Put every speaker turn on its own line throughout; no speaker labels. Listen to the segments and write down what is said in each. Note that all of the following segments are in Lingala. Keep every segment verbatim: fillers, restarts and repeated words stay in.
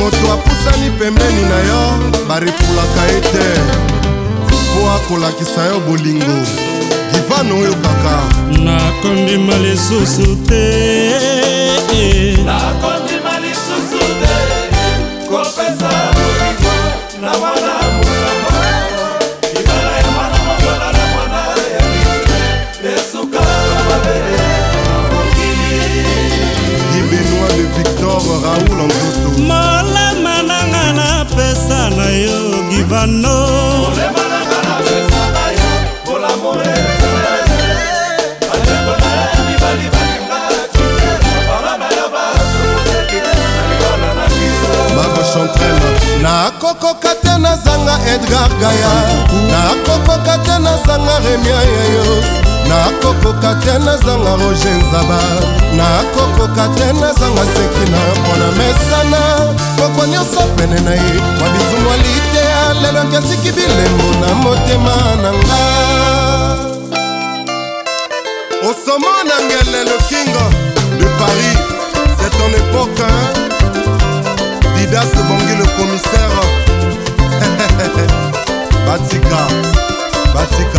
moto apusani pembeni na yo barefulaka ete po akolakisa yo bolingo. Givano oyo kaka
nakondima lisusu te,
nakondima lisusu te kopesa bolingo na mwana mukamo ibala ya mwana mwana na mwana ya mite esuka mabele mokili.
Guy Benoît de Victor Raoul Nzoto
molema nanga na pesa na yo Givano,
molema nanga na pesa na yo molamore
nakokoka te nazanga Edgar Gaya, nakokoka te nazanga Remia Yayos, nakokoka te nazanga Roger Nzaba, nakokoka te nazanga Sekina mpona mesana koko nyonso pene na ye mabizu mwalite ya lelo nkesiki bilembo na motema na nga. Osomo Nangele le king de Paris, c'est ton époque hein? Didas Bangui le commissaire Batika Batika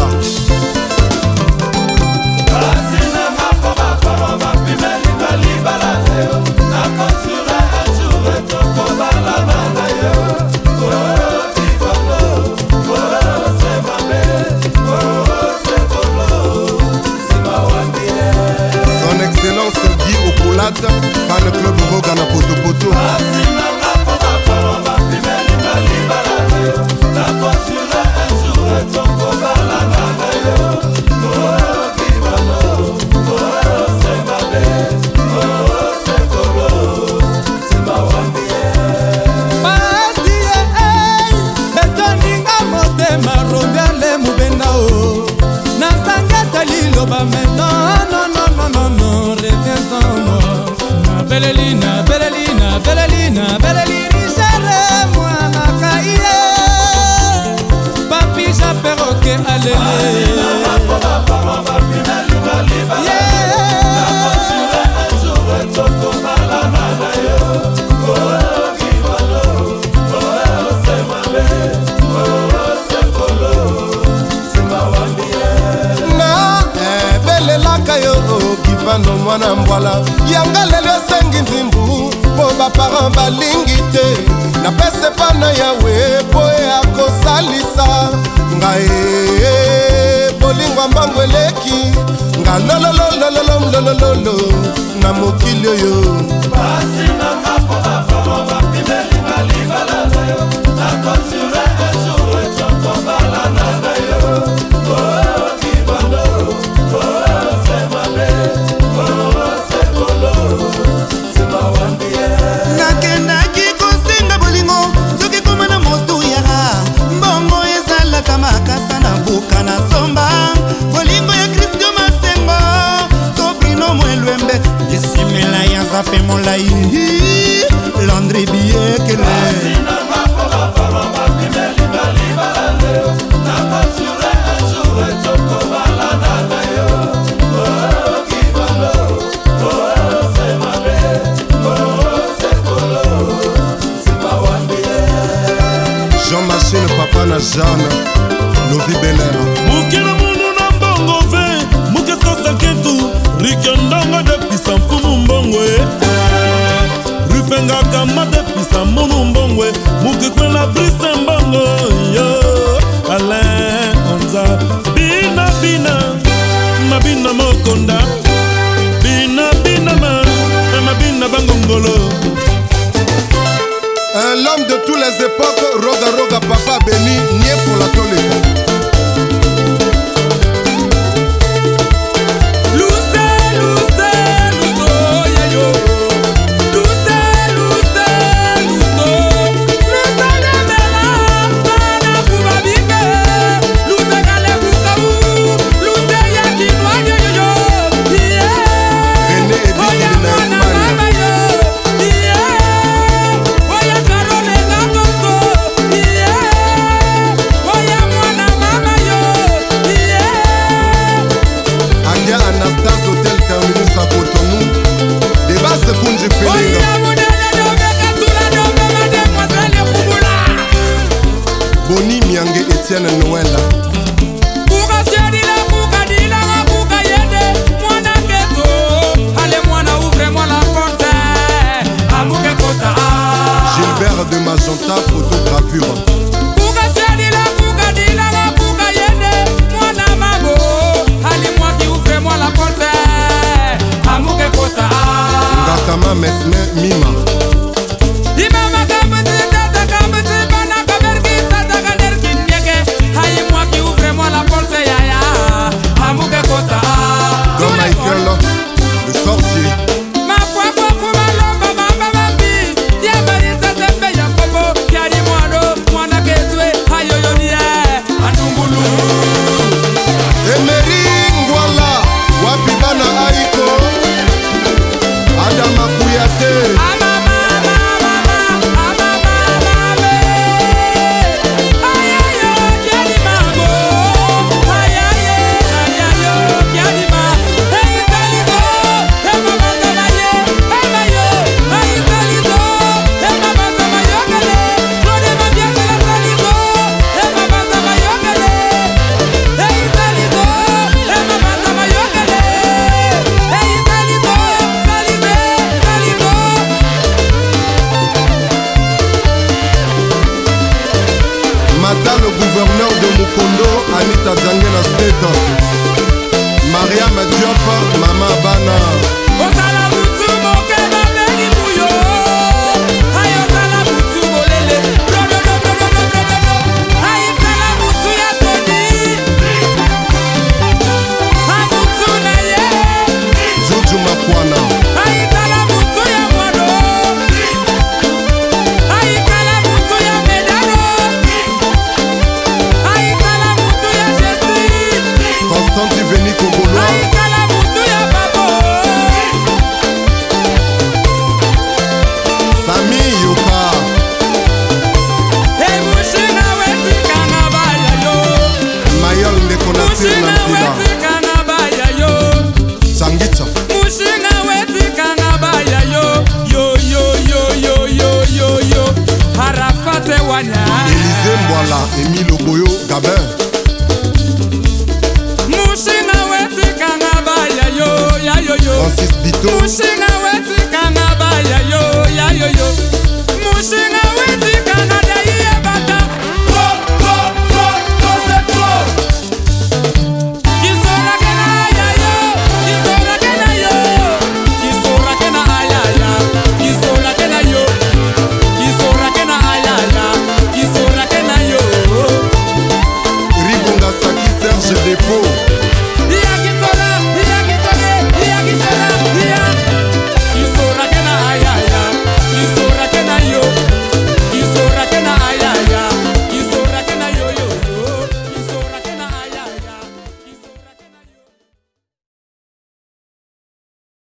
Asina makoba koro mapimeli bali balateo nakosura ajure toko balana na yo koro tikolo koro semabe koro sekolo semawandie.
Son excellence Guy Okolata fan club Roga na poto poto.
Asina makoba koro mapimeli bali balateo nakosura ajure toko balana na yo koro tikolo koro semabe koro sekolo semawandie.
Pastie betoninga motema robiale mubenda o nasangata liloba maintenant non non non non non reviens en moi na beleli na beleli na beleli na beleli richere mwana kaie papi japeroke alele
Givano mwana mbwala yanga lelo esengi nzimbu po baparent balingi te napese pana yawe po akosalisa ngai bolingwa mbango eleki nga lololololololololo na mokili oyo
nakendaki kosenga bolingo soki komana motu yaka mbongo ezalaka makasa na buka na somba bolingo ya Kristo masemba tobrino mwelwembe esimela ya nzape molai Landry Biekele
Jean-Machine papa na Jeanne Lovi Belair
mukina munu na mbongo ve muke sasa ketu rikyondongo de pisa mpumu mbongwe rufenga kama de pisa munu mbongwe muke kwena brise mbongo yo Alain Onza bina bina mabina mokonda bina bina ma mabina bangongolo.
L'homme de toutes les époques, Roga Roga Papa Béni, nié pour la tolé.
Oya
mima